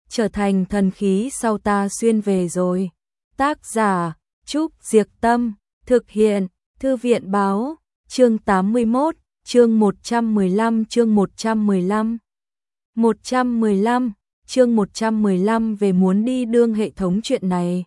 trở thành thần khí sau ta xuyên về rồi. Tác giả Trúc Diệc Tâm, thực hiện Thư viện Báo, chương 81, chương 115, chương 115. 115, chương 115 về muốn đi đương hệ thống. Chuyện này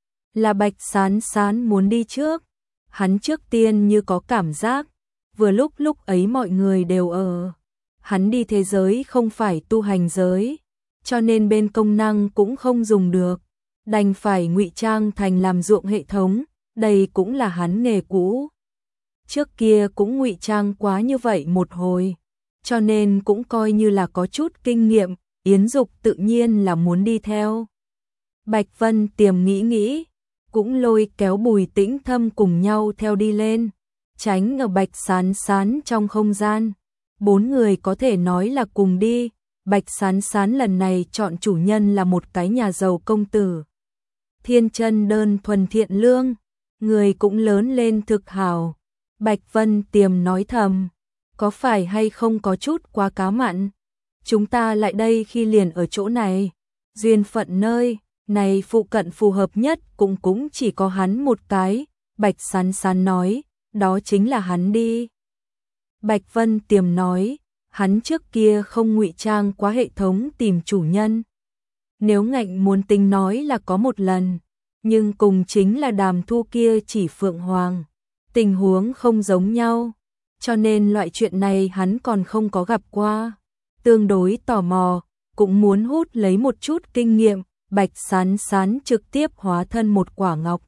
là Bạch Sán Sán muốn đi trước. Hắn trước tiên như có cảm giác, vừa lúc ấy mọi người đều ở. Hắn đi thế giới không phải tu hành giới, cho nên bên công năng cũng không dùng được, đành phải ngụy trang thành làm ruộng hệ thống, đây cũng là hắn nghề cũ. Trước kia cũng ngụy trang quá như vậy một hồi, cho nên cũng coi như là có chút kinh nghiệm, Yến Dục tự nhiên là muốn đi theo. Bạch Vân Tiềm nghĩ, cũng lôi kéo Bùi Tĩnh Thâm cùng nhau theo đi lên, tránh ở Bạch Sán Sán trong không gian. 4 người có thể nói là cùng đi. Bạch Sán Sán lần này chọn chủ nhân là một cái nhà giàu công tử. Thiên chân đơn thuần thiện lương, người cũng lớn lên thực hảo. Bạch Vân Tiềm nói thầm, có phải hay không có chút quá cá mặn? Chúng ta lại đây khi liền ở chỗ này, duyên phận nơi này phụ cận phù hợp nhất cũng chỉ có hắn một cái. Bạch Sán Sán nói, đó chính là hắn đi. Bạch Vân Tiềm nói, hắn trước kia không ngụy trang quá hệ thống tìm chủ nhân. Nếu ngạnh muốn tính nói là có một lần, nhưng cùng chính là Đàm Thu kia chỉ Phượng Hoàng, tình huống không giống nhau, cho nên loại chuyện này hắn còn không có gặp qua. Tương đối tò mò, cũng muốn hút lấy một chút kinh nghiệm. Bạch Sán Sán trực tiếp hóa thân một quả ngọc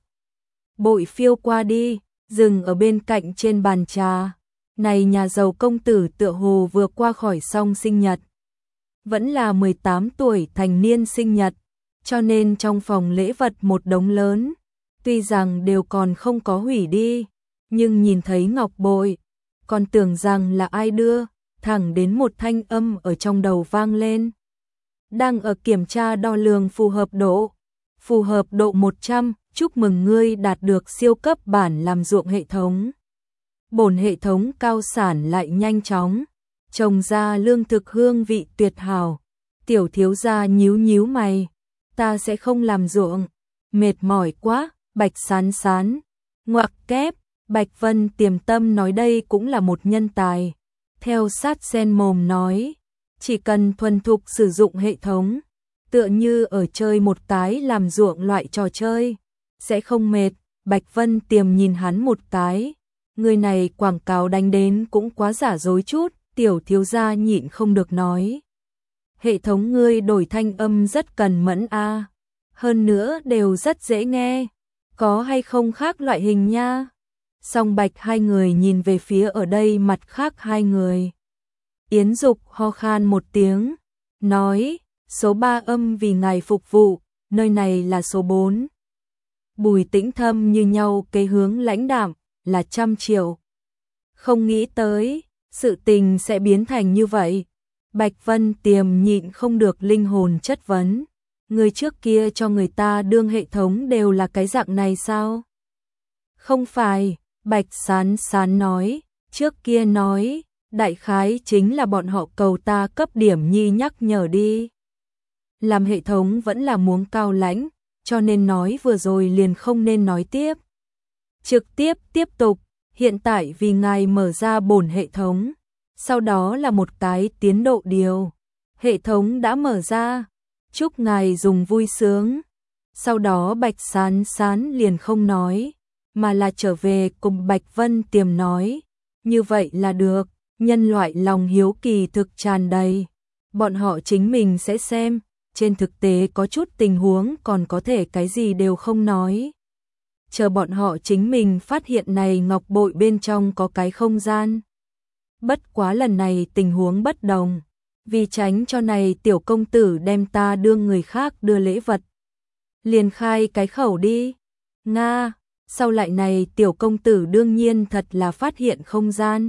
bội phiêu qua đi, dừng ở bên cạnh trên bàn trà. Này nhà giàu công tử tựa hồ vừa qua khỏi xong sinh nhật, vẫn là 18 tuổi thành niên sinh nhật, cho nên trong phòng lễ vật một đống lớn, tuy rằng đều còn không có hủy đi, nhưng nhìn thấy ngọc bội, còn tưởng rằng là ai đưa, thẳng đến một thanh âm ở trong đầu vang lên. Đang ở kiểm tra đo lường phù hợp độ 100, chúc mừng ngươi đạt được siêu cấp bản làm ruộng hệ thống. Bổn hệ thống cao sản lại nhanh chóng, trồng ra lương thực hương vị tuyệt hảo. Tiểu thiếu gia nhíu mày, ta sẽ không làm ruộng, mệt mỏi quá. Bạch Sán Sán ngoặc kép. Bạch Vân Tiềm tâm nói đây cũng là một nhân tài, theo sát sen mồm nói, chỉ cần thuần thục sử dụng hệ thống, tựa như ở chơi một cái làm ruộng loại trò chơi, sẽ không mệt. Bạch Vân Tiềm nhìn hắn một cái, người này quảng cáo đánh đến cũng quá giả dối chút. Tiểu thiếu gia nhịn không được nói, hệ thống ngươi đổi thanh âm rất cần mẫn a, hơn nữa đều rất dễ nghe, có hay không khác loại hình nha. Song Bạch hai người nhìn về phía ở đây mặt khác hai người. Yến Dục ho khan một tiếng, nói, số 3 âm vì ngài phục vụ, nơi này là số 4. Bùi Tĩnh Thâm như nhau cái hướng lãnh đạm, là 100 triệu. Không nghĩ tới, sự tình sẽ biến thành như vậy. Bạch Vân Tiềm nhịn không được linh hồn chất vấn, người trước kia cho người ta đương hệ thống đều là cái dạng này sao? Không phải, Bạch Sán Sán nói, trước kia nói, đại khái chính là bọn họ cầu ta cấp điểm nhi nhắc nhở đi. Làm hệ thống vẫn là muốn cao lãnh, cho nên nói vừa rồi liền không nên nói tiếp. Trực tiếp tiếp tục, hiện tại vì ngài mở ra bổn hệ thống, sau đó là một cái tiến độ điều. Hệ thống đã mở ra, chúc ngài dùng vui sướng. Sau đó Bạch Sán Sán liền không nói, mà là trở về cùng Bạch Vân Tiềm nói, như vậy là được, nhân loại lòng hiếu kỳ thực tràn đầy, bọn họ chính mình sẽ xem, trên thực tế có chút tình huống còn có thể cái gì đều không nói. Chờ bọn họ chính mình phát hiện này ngọc bội bên trong có cái không gian. Bất quá lần này tình huống bất đồng, vì tránh cho này tiểu công tử đem ta đưa người khác đưa lễ vật, liền khai cái khẩu đi. Nga, sau lại này tiểu công tử đương nhiên thật là phát hiện không gian,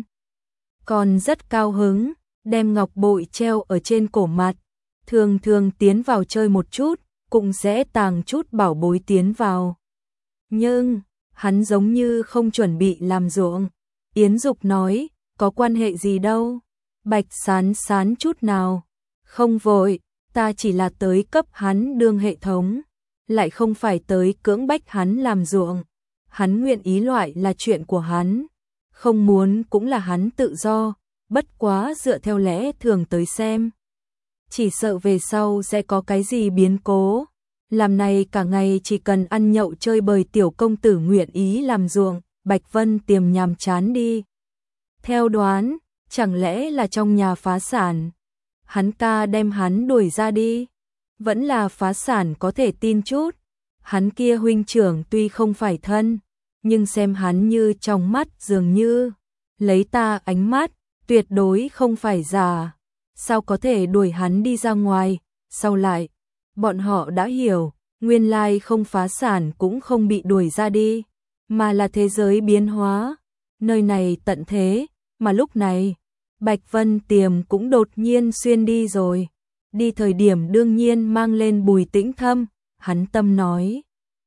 còn rất cao hứng, đem ngọc bội treo ở trên cổ mặt, thường tiến vào chơi một chút, cũng sẽ tàng chút bảo bối tiến vào. Nhưng, hắn giống như không chuẩn bị làm ruộng. Yến Dục nói, có quan hệ gì đâu. Bạch Sán Sán chút nào không vội, ta chỉ là tới cấp hắn đương hệ thống, lại không phải tới cưỡng bách hắn làm ruộng. Hắn nguyện ý loại là chuyện của hắn, không muốn cũng là hắn tự do, bất quá dựa theo lẽ thường tới xem. Chỉ sợ về sau sẽ có cái gì biến cố. Làm này cả ngày chỉ cần ăn nhậu chơi bời tiểu công tử nguyện ý làm ruộng, Bạch Vân Tiềm nhàm chán đi. Theo đoán, chẳng lẽ là trong nhà phá sản, hắn ca đem hắn đuổi ra đi. Vẫn là phá sản có thể tin chút, hắn kia huynh trưởng tuy không phải thân, nhưng xem hắn như trong mắt dường như, lấy ta ánh mắt, tuyệt đối không phải giả. Sao có thể đuổi hắn đi ra ngoài, sau lại, bọn họ đã hiểu, nguyên lai không phá sản cũng không bị đuổi ra đi, mà là thế giới biến hóa, nơi này tận thế, mà lúc này, Bạch Vân Tiềm cũng đột nhiên xuyên đi rồi. Đi thời điểm đương nhiên mang lên Bùi Tĩnh Thâm, hắn tâm nói.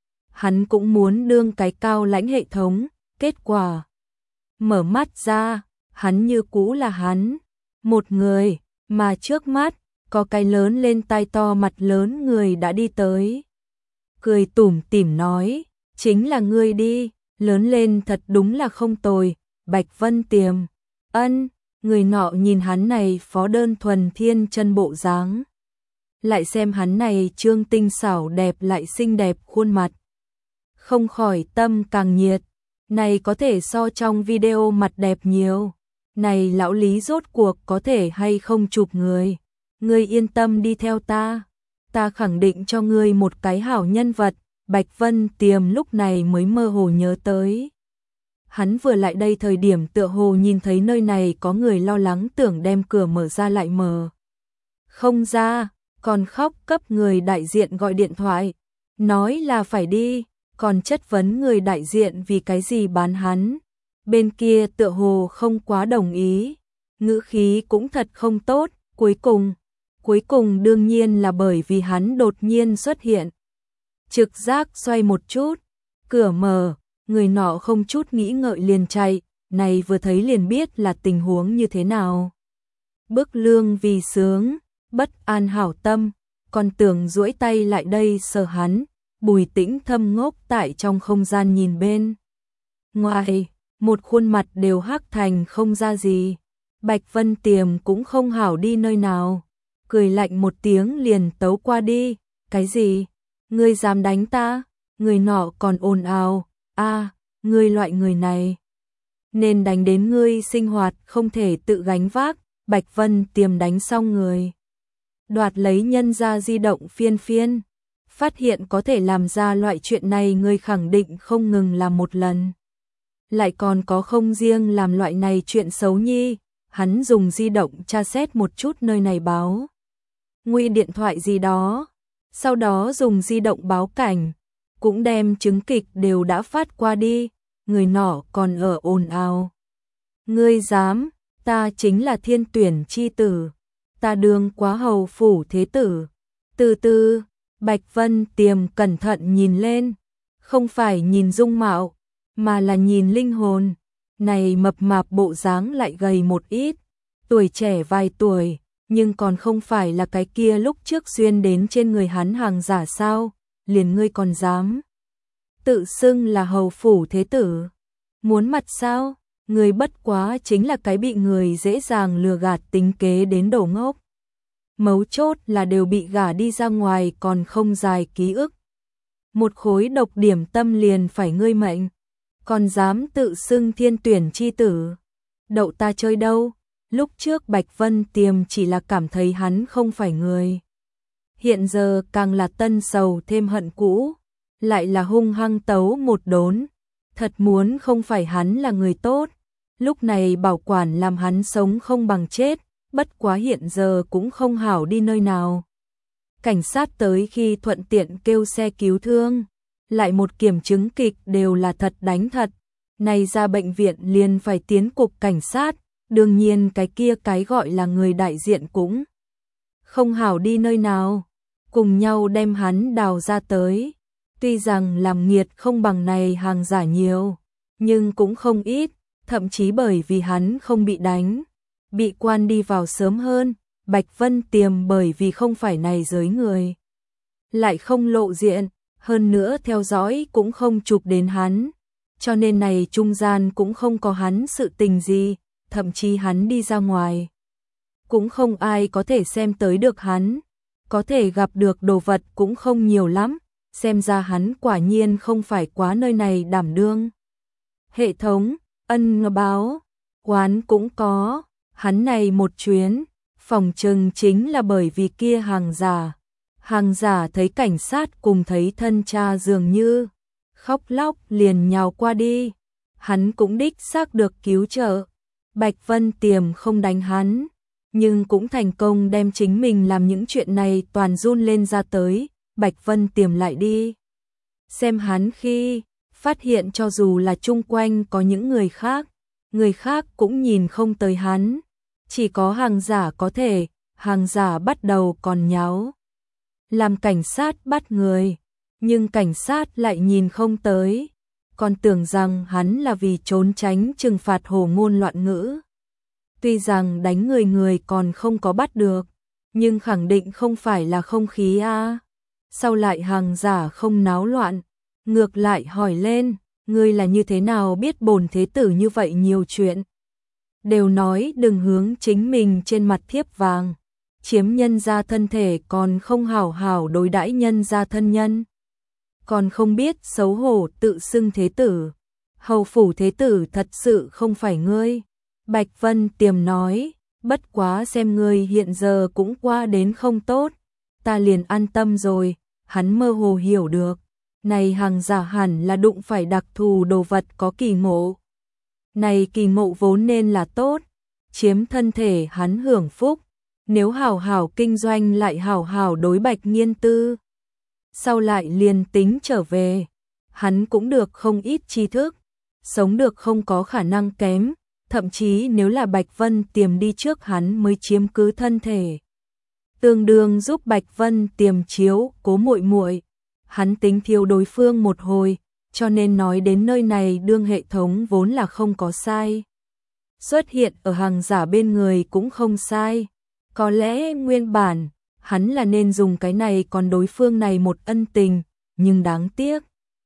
Hắn cũng muốn đương cái cao lãnh hệ thống, kết quả. Mở mắt ra, hắn như cũ là hắn, một người, mà trước mắt, có cái lớn lên tai to mặt lớn người đã đi tới. Cười tủm tỉm nói, chính là ngươi đi, lớn lên thật đúng là không tồi, Bạch Vân Tiềm. Ân, người nọ nhìn hắn này phó đơn thuần thiên chân bộ dáng. Lại xem hắn này trương tinh xảo đẹp lại xinh đẹp khuôn mặt. Không khỏi tâm càng nhiệt, này có thể so trong video mặt đẹp nhiều. Này lão Lý rốt cuộc có thể hay không chụp người. Ngươi yên tâm đi theo ta. Ta khẳng định cho ngươi một cái hảo nhân vật. Bạch Vân Tiềm lúc này mới mơ hồ nhớ tới. Hắn vừa lại đây thời điểm tựa hồ nhìn thấy nơi này có người lo lắng tưởng đem cửa mở ra lại mở. Không ra, còn khóc cấp người đại diện gọi điện thoại. Nói là phải đi, còn chất vấn người đại diện vì cái gì bán hắn. Bên kia tựa hồ không quá đồng ý, ngữ khí cũng thật không tốt, cuối cùng đương nhiên là bởi vì hắn đột nhiên xuất hiện. Trực giác xoay một chút, cửa mở, người nọ không chút nghĩ ngợi liền chạy, này vừa thấy liền biết là tình huống như thế nào. Bức lương vì sướng, bất an hảo tâm, còn tưởng duỗi tay lại đây sờ hắn, Bùi Tĩnh Thâm ngốc tại trong không gian nhìn bên. Ngoài, một khuôn mặt đều hắc thành không ra gì. Bạch Vân Tiềm cũng không hảo đi nơi nào, cười lạnh một tiếng liền tấu qua đi. Cái gì? Ngươi dám đánh ta? Người nọ còn ồn ào, ngươi loại người này nên đánh đến ngươi sinh hoạt không thể tự gánh vác. Bạch Vân Tiềm đánh xong người, đoạt lấy nhân ra di động phiên, phát hiện có thể làm ra loại chuyện này người khẳng định không ngừng làm một lần. Lại còn có không riêng làm loại này chuyện xấu nhi, hắn dùng di động tra xét một chút nơi này báo nguy điện thoại gì đó, sau đó dùng di động báo cảnh, cũng đem chứng kịch đều đã phát qua đi, người nọ còn ở ồn ào. Ngươi dám, ta chính là thiên tuyển chi tử, ta đương quá hầu phủ thế tử. Từ từ, Bạch Vân Tiềm cẩn thận nhìn lên, không phải nhìn dung mạo, mà là nhìn linh hồn. Này mập mạp bộ dáng lại gầy một ít, tuổi trẻ vài tuổi, nhưng còn không phải là cái kia lúc trước xuyên đến trên người hắn hàng giả sao, liền ngươi còn dám tự xưng là hầu phủ thế tử. Muốn mặt sao? Người bất quá chính là cái bị người dễ dàng lừa gạt tính kế đến đổ ngốc. Mấu chốt là đều bị gả đi ra ngoài còn không dài ký ức. Một khối độc điểm tâm liền phải ngươi mệnh, còn dám tự xưng thiên tuyển chi tử. Đậu ta chơi đâu? Lúc trước Bạch Vân Tiềm chỉ là cảm thấy hắn không phải người. Hiện giờ càng là tân sầu thêm hận cũ, lại là hung hăng tấu một đốn. Thật muốn không phải hắn là người tốt, lúc này bảo quản làm hắn sống không bằng chết, bất quá hiện giờ cũng không hảo đi nơi nào. Cảnh sát tới khi thuận tiện kêu xe cứu thương, lại một kiểm chứng kịch đều là thật đánh thật. Này ra bệnh viện liền phải tiến cục cảnh sát, đương nhiên cái kia cái gọi là người đại diện cũng không hảo đi nơi nào, cùng nhau đem hắn đào ra tới. Tuy rằng làm nghiệt không bằng này hàng giả nhiều, nhưng cũng không ít, thậm chí bởi vì hắn không bị đánh, bị quan đi vào sớm hơn, Bạch Vân Tiềm bởi vì không phải này giới người, lại không lộ diện, hơn nữa theo dõi cũng không chụp đến hắn, cho nên này trung gian cũng không có hắn sự tình gì, thậm chí hắn đi ra ngoài cũng không ai có thể xem tới được hắn, có thể gặp được đồ vật cũng không nhiều lắm, xem ra hắn quả nhiên không phải quá nơi này đảm đương. Hệ thống, ân báo, quán cũng có, hắn này một chuyến, phòng trừng chính là bởi vì kia hàng giả. Hàng giả thấy cảnh sát cùng thấy thân cha dường như, khóc lóc liền nhào qua đi, hắn cũng đích xác được cứu trợ. Bạch Vân Tiềm không đánh hắn, nhưng cũng thành công đem chính mình làm những chuyện này toàn run lên ra tới. Bạch Vân Tiềm lại đi xem hắn khi phát hiện cho dù là chung quanh có những người khác cũng nhìn không tới hắn, chỉ có hàng giả có thể, hàng giả bắt đầu còn nháo làm cảnh sát bắt người, nhưng cảnh sát lại nhìn không tới, còn tưởng rằng hắn là vì trốn tránh trừng phạt hồ ngôn loạn ngữ. Tuy rằng đánh người còn không có bắt được, nhưng khẳng định không phải là không khí a. Sau lại hàng giả không náo loạn, ngược lại hỏi lên, ngươi là như thế nào biết bổn thế tử như vậy nhiều chuyện? Đều nói đừng hướng chính mình trên mặt thiếp vàng, chiếm nhân gia thân thể còn không hảo hảo đối đãi nhân gia thân nhân, còn không biết xấu hổ tự xưng thế tử. Hầu phủ thế tử thật sự không phải ngươi. Bạch Vân Tiềm nói, bất quá xem ngươi hiện giờ cũng qua đến không tốt, ta liền an tâm rồi. Hắn mơ hồ hiểu được, này hàng giả hẳn là đụng phải đặc thù đồ vật có kỳ ngộ. Này kỳ ngộ vốn nên là tốt, chiếm thân thể hắn hưởng phúc, nếu hảo hảo kinh doanh lại hảo hảo đối Bạch Nghiên Tư. Sau lại liền tính trở về, hắn cũng được không ít tri thức, sống được không có khả năng kém, thậm chí nếu là Bạch Vân Tiềm đi trước hắn mới chiếm cứ thân thể, tương đương giúp Bạch Vân Tiềm chiếu cố muội muội. Hắn tính thiêu đối phương một hồi, cho nên nói đến nơi này đương hệ thống vốn là không có sai. Xuất hiện ở hàng giả bên người cũng không sai. Có lẽ nguyên bản, hắn là nên dùng cái này còn đối phương này một ân tình, nhưng đáng tiếc.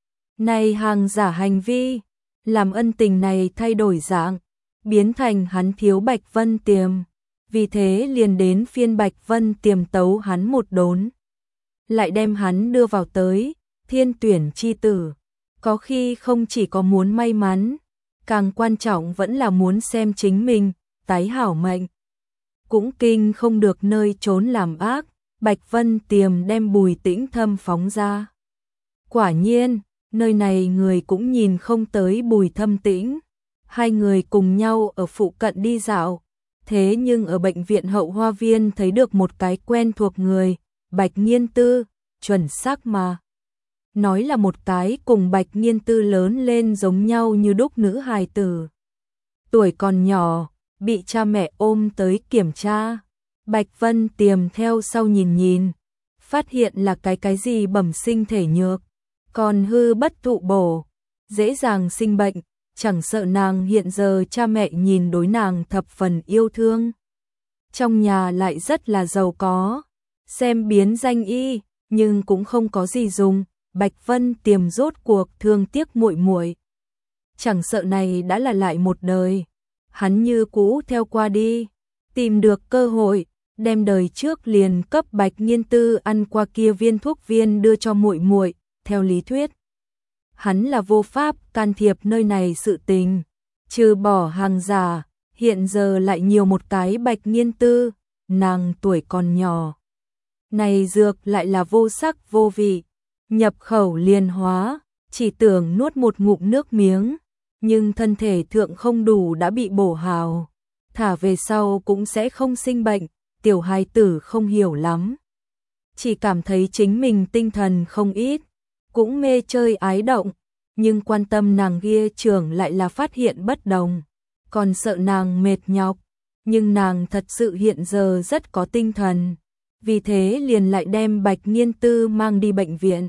Này hàng giả hành vi, làm ân tình này thay đổi dạng, biến thành hắn thiếu Bạch Vân Tiềm. Vì thế liền đến phiên Bạch Vân Tiềm tấu hắn một đốn, lại đem hắn đưa vào tới thiên tuyển chi tử. Có khi không chỉ có muốn may mắn, càng quan trọng vẫn là muốn xem chính mình tái hảo mệnh. Cũng kinh không được nơi trốn làm ác, Bạch Vân Tiềm đem Bùi Tĩnh Thâm phóng ra. Quả nhiên, nơi này người cũng nhìn không tới Bùi Thâm Tĩnh. Hai người cùng nhau ở phụ cận đi dạo, thế nhưng ở bệnh viện Hậu Hoa Viên thấy được một cái quen thuộc người, Bạch Nghiên Tư, chuẩn xác mà. Nói là một cái cùng Bạch Nghiên Tư lớn lên giống nhau như đúc nữ hài tử. Tuổi còn nhỏ, bị cha mẹ ôm tới kiểm tra. Bạch Vân Tiềm theo sau nhìn nhìn, phát hiện là cái gì bẩm sinh thể nhược, còn hư bất thụ bổ, dễ dàng sinh bệnh, chẳng sợ nàng hiện giờ cha mẹ nhìn đối nàng thập phần yêu thương. Trong nhà lại rất là giàu có, xem biến danh y, nhưng cũng không có gì dùng. Bạch Vân Tiềm rốt cuộc thương tiếc muội muội, chẳng sợ này đã là lại một đời, hắn như cũ theo qua đi, tìm được cơ hội, đem đời trước liền cấp Bạch Nghiên Tư ăn qua kia viên thuốc viên đưa cho muội muội. Theo lý thuyết, hắn là vô pháp can thiệp nơi này sự tình, trừ bỏ hàng giả, hiện giờ lại nhiều một cái Bạch Nghiên Tư, nàng tuổi còn nhỏ, này dược lại là vô sắc vô vị, nhập khẩu liền hóa, chỉ tưởng nuốt một ngụm nước miếng, nhưng thân thể thượng không đủ đã bị bổ hào, thả về sau cũng sẽ không sinh bệnh. Tiểu hài tử không hiểu lắm, chỉ cảm thấy chính mình tinh thần không ít, cũng mê chơi ái động, nhưng quan tâm nàng kia trưởng lại là phát hiện bất đồng, còn sợ nàng mệt nhọc, nhưng nàng thật sự hiện giờ rất có tinh thần, vì thế liền lại đem Bạch Nghiên Tư mang đi bệnh viện.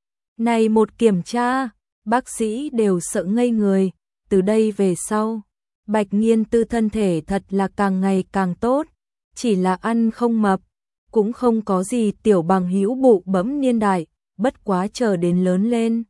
Này một kiểm tra, bác sĩ đều sợ ngây người, từ đây về sau, Bạch Nghiên Tư thân thể thật là càng ngày càng tốt, chỉ là ăn không mập, cũng không có gì tiểu bằng hữu bụ bẫm niên đại, bất quá chờ đến lớn lên.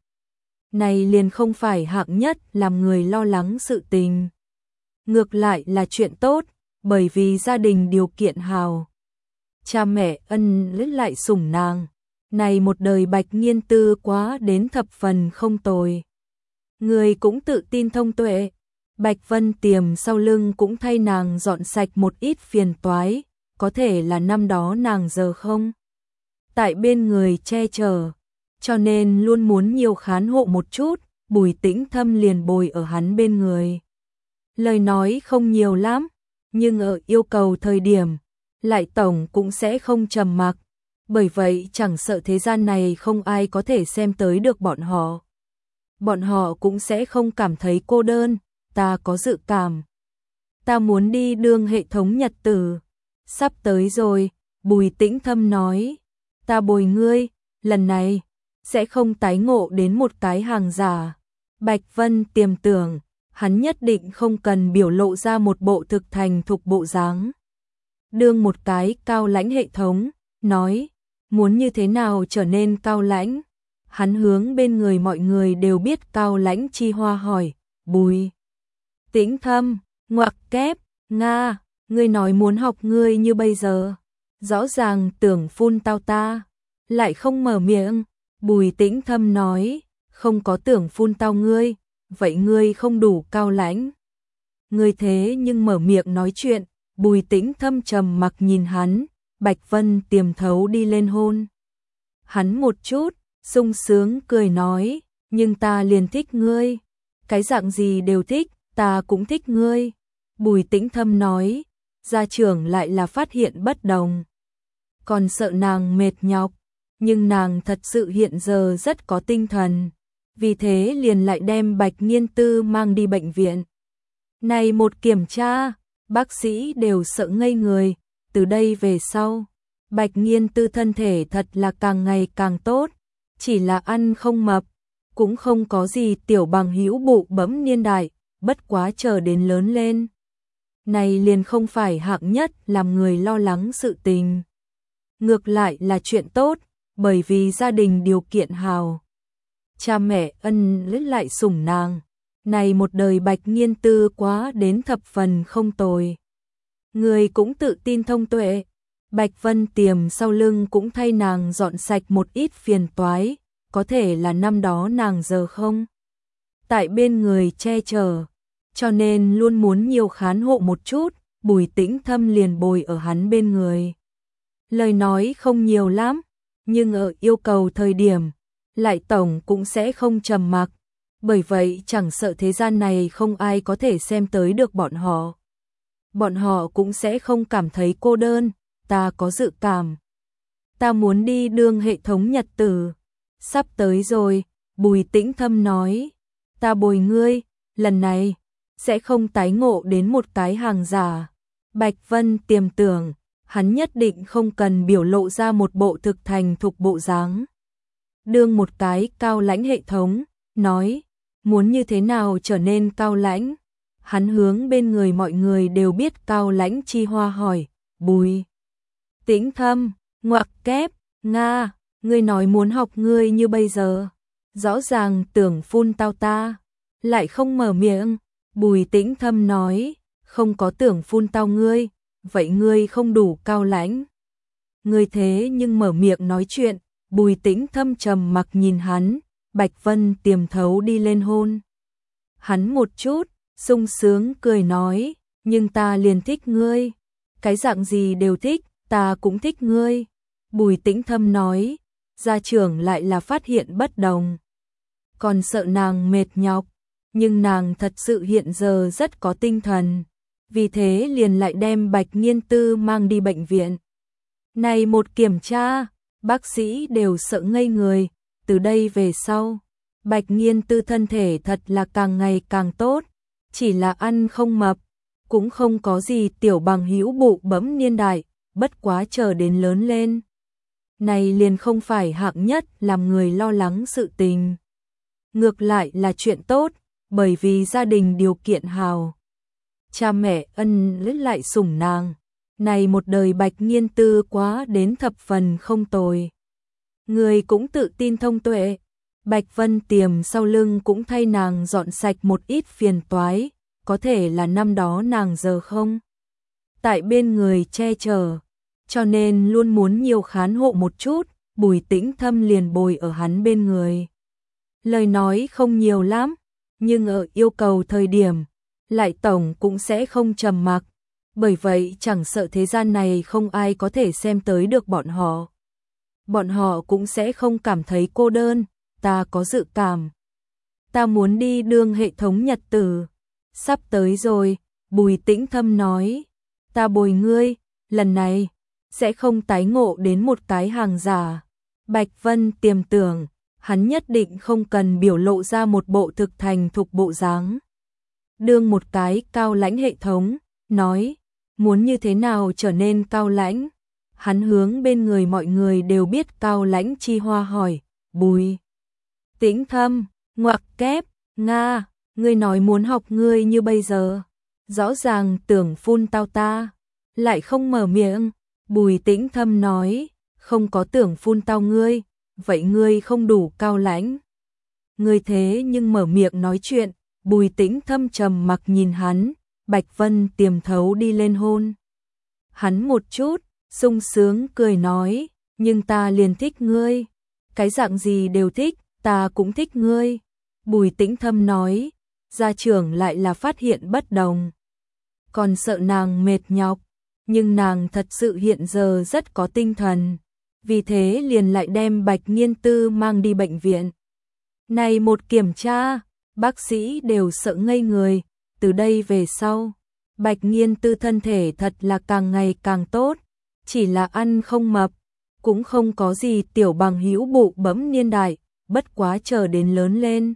Này liền không phải hạng nhất làm người lo lắng sự tình. Ngược lại là chuyện tốt, bởi vì gia đình điều kiện hào. Cha mẹ ân lết lại sủng nàng. Này một đời Bạch Nghiên Tư quá đến thập phần không tồi. Người cũng tự tin thông tuệ. Bạch Vân Tiềm sau lưng cũng thay nàng dọn sạch một ít phiền toái, có thể là năm đó nàng giờ không. Tại bên người che chở, cho nên luôn muốn nhiều khán hộ một chút, Bùi Tĩnh Thâm liền bồi ở hắn bên người. Lời nói không nhiều lắm, nhưng ở yêu cầu thời điểm, lại tổng cũng sẽ không trầm mặc, bởi vậy chẳng sợ thế gian này không ai có thể xem tới được bọn họ. Bọn họ cũng sẽ không cảm thấy cô đơn, ta có dự cảm. Ta muốn đi đương hệ thống nhật tử. Sắp tới rồi, Bùi Tĩnh Thâm nói. Ta bồi ngươi, lần này, sẽ không tái ngộ đến một cái hàng giả. Bạch Vân Tiềm tưởng, hắn nhất định không cần biểu lộ ra một bộ thực thành thục bộ dáng. Đương một cái cao lãnh hệ thống, nói, muốn như thế nào trở nên cao lãnh. Hắn hướng bên người mọi người đều biết cao lãnh chi hoa hỏi, Bùi Tĩnh Thâm, ngoặc kép, Nga, ngươi nói muốn học ngươi như bây giờ. Rõ ràng tưởng phun tao ta, lại không mở miệng. Bùi Tĩnh Thâm nói, không có tưởng phun tao ngươi, vậy ngươi không đủ cao lãnh. Ngươi thế nhưng mở miệng nói chuyện, Bùi Tĩnh Thâm trầm mặc nhìn hắn, Bạch Vân Tiềm thấu đi lên hôn. Hắn một chút, sung sướng cười nói, nhưng ta liền thích ngươi. Cái dạng gì đều thích, ta cũng thích ngươi. Bùi Tĩnh Thâm nói, gia trưởng lại là phát hiện bất đồng. Còn sợ nàng mệt nhọc, nhưng nàng thật sự hiện giờ rất có tinh thần. Vì thế liền lại đem Bạch Nghiên Tư mang đi bệnh viện. Này một kiểm tra, bác sĩ đều sợ ngây người, từ đây về sau. Bạch Nghiên Tư thân thể thật là càng ngày càng tốt, chỉ là ăn không mập, cũng không có gì tiểu bằng hữu bụ bẫm niên đại, bất quá chờ đến lớn lên. Này liền không phải hạng nhất làm người lo lắng sự tình. Ngược lại là chuyện tốt, bởi vì gia đình điều kiện hào. Cha mẹ ân lết lại sủng nàng. Này một đời Bạch Nghiên Tư quá đến thập phần không tồi. Người cũng tự tin thông tuệ. Bạch Vân Tiềm sau lưng cũng thay nàng dọn sạch một ít phiền toái, có thể là năm đó nàng giờ không. Tại bên người che chở, cho nên luôn muốn nhiều khán hộ một chút, Bùi Tĩnh Thâm liền bồi ở hắn bên người. Lời nói không nhiều lắm, nhưng ở yêu cầu thời điểm, lại tổng cũng sẽ không trầm mặc, bởi vậy chẳng sợ thế gian này không ai có thể xem tới được bọn họ. Bọn họ cũng sẽ không cảm thấy cô đơn, ta có dự cảm. Ta muốn đi đương hệ thống nhật tử. Sắp tới rồi, Bùi Tĩnh Thâm nói, ta bồi ngươi, lần này, sẽ không tái ngộ đến một cái hàng giả. Bạch Vân Tiềm tưởng, hắn nhất định không cần biểu lộ ra một bộ thực thành thục bộ dáng. Đương một cái cao lãnh hệ thống, nói, muốn như thế nào trở nên cao lãnh. Hắn hướng bên người mọi người đều biết cao lãnh chi hoa hỏi, Bùi Tĩnh Thâm, ngoặc kép, Nga, ngươi nói muốn học ngươi như bây giờ. Rõ ràng tưởng phun tao ta, lại không mở miệng. Bùi Tĩnh Thâm nói, không có tưởng phun tao ngươi, vậy ngươi không đủ cao lãnh. Ngươi thế nhưng mở miệng nói chuyện, Bùi Tĩnh Thâm trầm mặc nhìn hắn, Bạch Vân Tiềm thấu đi lên hôn. Hắn một chút, sung sướng cười nói, nhưng ta liền thích ngươi. Cái dạng gì đều thích, ta cũng thích ngươi. Bùi Tĩnh Thâm nói, gia trưởng lại là phát hiện bất đồng. Còn sợ nàng mệt nhọc, nhưng nàng thật sự hiện giờ rất có tinh thần. Vì thế liền lại đem Bạch Nghiên Tư mang đi bệnh viện. Này một kiểm tra, bác sĩ đều sợ ngây người, từ đây về sau. Bạch Nghiên Tư thân thể thật là càng ngày càng tốt, chỉ là ăn không mập, cũng không có gì tiểu bằng hữu bụ bẫm niên đại, bất quá chờ đến lớn lên. Này liền không phải hạng nhất làm người lo lắng sự tình. Ngược lại là chuyện tốt, bởi vì gia đình điều kiện hào. Cha mẹ ân lết lại sủng nàng. Này một đời Bạch Nghiên Tư quá đến thập phần không tồi. Người cũng tự tin thông tuệ. Bạch Vân Tiềm sau lưng cũng thay nàng dọn sạch một ít phiền toái, có thể là năm đó nàng giờ không tại bên người che chở, cho nên luôn muốn nhiều khán hộ một chút, Bùi Tĩnh Thâm liền bồi ở hắn bên người. Lời nói không nhiều lắm, nhưng ở yêu cầu thời điểm, lại tổng cũng sẽ không trầm mặc, bởi vậy chẳng sợ thế gian này không ai có thể xem tới được bọn họ. Bọn họ cũng sẽ không cảm thấy cô đơn, ta có dự cảm. Ta muốn đi đương hệ thống nhật tử. Sắp tới rồi, Bùi Tĩnh Thâm nói. Ta bồi ngươi, lần này, sẽ không tái ngộ đến một cái hàng giả. Bạch Vân Tiềm tưởng, hắn nhất định không cần biểu lộ ra một bộ thực thành thục bộ dáng. Đương một cái cao lãnh hệ thống, nói, muốn như thế nào trở nên cao lãnh. Hắn hướng bên người mọi người đều biết cao lãnh chi hoa hỏi, Bùi Tĩnh Thâm, ngoặc kép, Nga, ngươi nói muốn học ngươi như bây giờ. Rõ ràng tưởng phun tao ta, lại không mở miệng. Bùi Tĩnh Thâm nói, không có tưởng phun tao ngươi, vậy ngươi không đủ cao lãnh. Ngươi thế nhưng mở miệng nói chuyện, Bùi Tĩnh Thâm trầm mặc nhìn hắn, Bạch Vân Tiềm thấu đi lên hôn. Hắn một chút, sung sướng cười nói, nhưng ta liền thích ngươi, cái dạng gì đều thích, ta cũng thích ngươi. Bùi Tĩnh Thâm nói, gia trưởng lại là phát hiện bất đồng. Còn sợ nàng mệt nhọc, nhưng nàng thật sự hiện giờ rất có tinh thần, vì thế liền lại đem Bạch Nghiên Tư mang đi bệnh viện. Này một kiểm tra, bác sĩ đều sợ ngây người, từ đây về sau, Bạch Nghiên Tư thân thể thật là càng ngày càng tốt, chỉ là ăn không mập, cũng không có gì tiểu bằng hữu bụ bẫm niên đại, bất quá chờ đến lớn lên.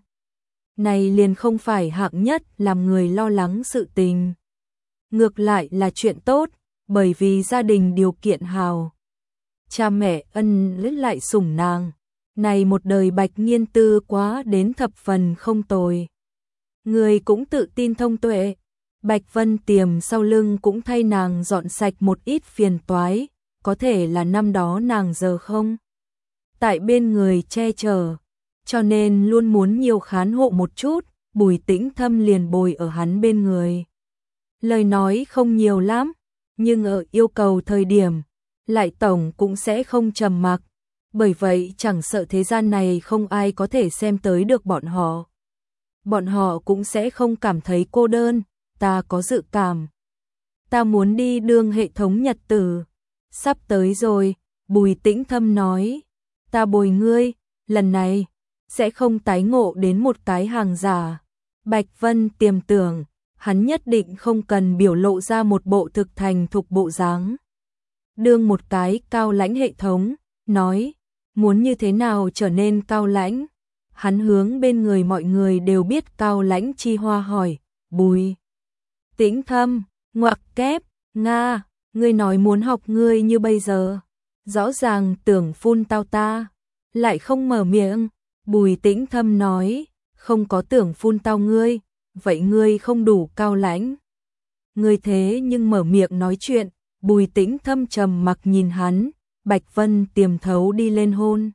Này liền không phải hạng nhất làm người lo lắng sự tình. Ngược lại là chuyện tốt, bởi vì gia đình điều kiện hào. Cha mẹ ân lại sủng nàng. Này một đời Bạch Nghiên Tư quá đến thập phần không tồi. Người cũng tự tin thông tuệ. Bạch Vân Tiềm sau lưng cũng thay nàng dọn sạch một ít phiền toái, có thể là năm đó nàng giờ không tại bên người che chở, cho nên luôn muốn nhiều khán hộ một chút, Bùi Tĩnh Thâm liền bồi ở hắn bên người. Lời nói không nhiều lắm, nhưng ở yêu cầu thời điểm, lại tổng cũng sẽ không trầm mặc, bởi vậy chẳng sợ thế gian này không ai có thể xem tới được bọn họ. Bọn họ cũng sẽ không cảm thấy cô đơn, ta có dự cảm. Ta muốn đi đương hệ thống nhật tử. Sắp tới rồi, Bùi Tĩnh Thâm nói. Ta bồi ngươi, lần này, sẽ không tái ngộ đến một cái hàng giả. Bạch Vân Tiềm tưởng, hắn nhất định không cần biểu lộ ra một bộ thực thành thục bộ dáng. Đương một cái cao lãnh hệ thống, nói, muốn như thế nào trở nên cao lãnh. Hắn hướng bên người mọi người đều biết cao lãnh chi hoa hỏi, Bùi Tĩnh Thâm, ngoặc kép, Nga, ngươi nói muốn học ngươi như bây giờ. Rõ ràng tưởng phun tao ta, lại không mở miệng. Bùi Tĩnh Thâm nói, không có tưởng phun tao ngươi, vậy ngươi không đủ cao lãnh. Ngươi thế nhưng mở miệng nói chuyện, Bùi Tĩnh Thâm trầm mặc nhìn hắn, Bạch Vân Tiềm thấu đi lên hôn.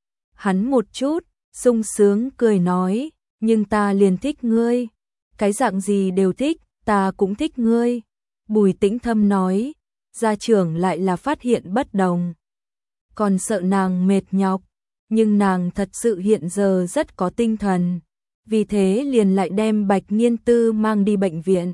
Hắn một chút, sung sướng cười nói, nhưng ta liền thích ngươi, cái dạng gì đều thích, ta cũng thích ngươi. Bùi Tĩnh Thâm nói, gia trưởng lại là phát hiện bất đồng. Còn sợ nàng mệt nhọc, nhưng nàng thật sự hiện giờ rất có tinh thần, vì thế liền lại đem Bạch Nghiên Tư mang đi bệnh viện.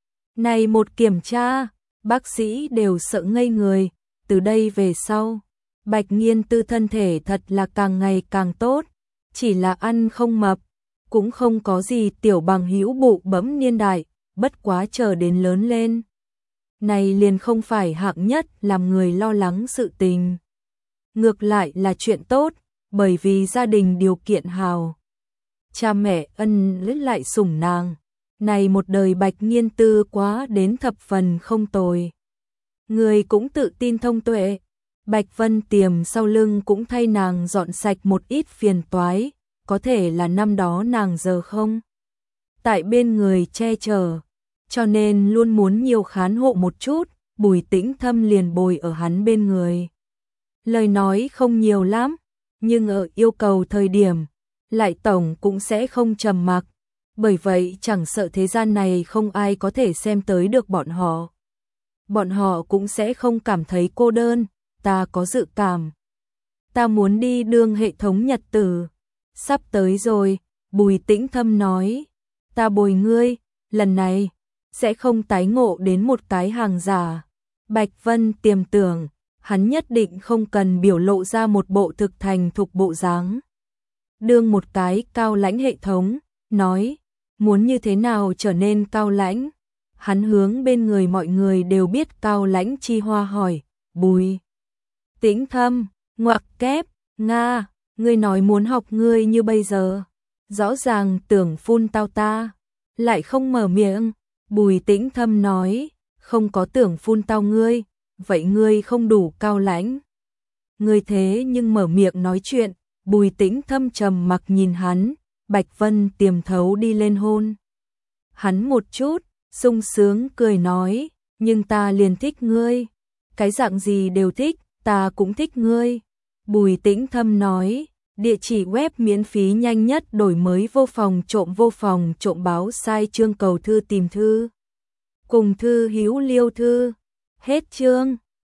Này một kiểm tra, bác sĩ đều sợ ngây người, từ đây về sau, Bạch Nghiên Tư thân thể thật là càng ngày càng tốt, chỉ là ăn không mập, cũng không có gì tiểu bằng hữu bụ bẫm niên đại, bất quá chờ đến lớn lên. Này liền không phải hạng nhất làm người lo lắng sự tình. Ngược lại là chuyện tốt, bởi vì gia đình điều kiện hào. Cha mẹ ân lại sủng nàng. Này một đời Bạch Nghiên Tư quá đến thập phần không tồi. Người cũng tự tin thông tuệ. Bạch Vân Tiềm sau lưng cũng thay nàng dọn sạch một ít phiền toái, có thể là năm đó nàng giờ không tại bên người che chở, cho nên luôn muốn nhiều khán hộ một chút, Bùi Tĩnh Thâm liền bồi ở hắn bên người. Lời nói không nhiều lắm, nhưng ở yêu cầu thời điểm, lại tổng cũng sẽ không trầm mặc, bởi vậy chẳng sợ thế gian này không ai có thể xem tới được bọn họ. Bọn họ cũng sẽ không cảm thấy cô đơn, ta có dự cảm. Ta muốn đi đương hệ thống nhật tử. Sắp tới rồi, Bùi Tĩnh Thâm nói. Ta bồi ngươi, lần này, sẽ không tái ngộ đến một cái hàng giả. Bạch Vân tiềm tưởng, hắn nhất định không cần biểu lộ ra một bộ thực thành thục bộ dáng. Đương một cái cao lãnh hệ thống, nói, muốn như thế nào trở nên cao lãnh. Hắn hướng bên người mọi người đều biết cao lãnh chi hoa hỏi, Bùi Tĩnh Thâm, ngoặc kép, Nga, ngươi nói muốn học ngươi như bây giờ. Rõ ràng tưởng phun tao ta, lại không mở miệng. Bùi Tĩnh Thâm nói, không có tưởng phun tao ngươi, vậy ngươi không đủ cao lãnh. Ngươi thế nhưng mở miệng nói chuyện. Bùi Tĩnh Thâm trầm mặc nhìn hắn, Bạch Vân tiềm thấu đi lên hôn. Hắn một chút, sung sướng cười nói, nhưng ta liền thích ngươi. Cái dạng gì đều thích, ta cũng thích ngươi. Bùi Tĩnh Thâm nói, địa chỉ web miễn phí nhanh nhất đổi mới vô phòng trộm báo sai chương cầu thư tìm thư. Cùng thư hữu liêu thư. Hết chương.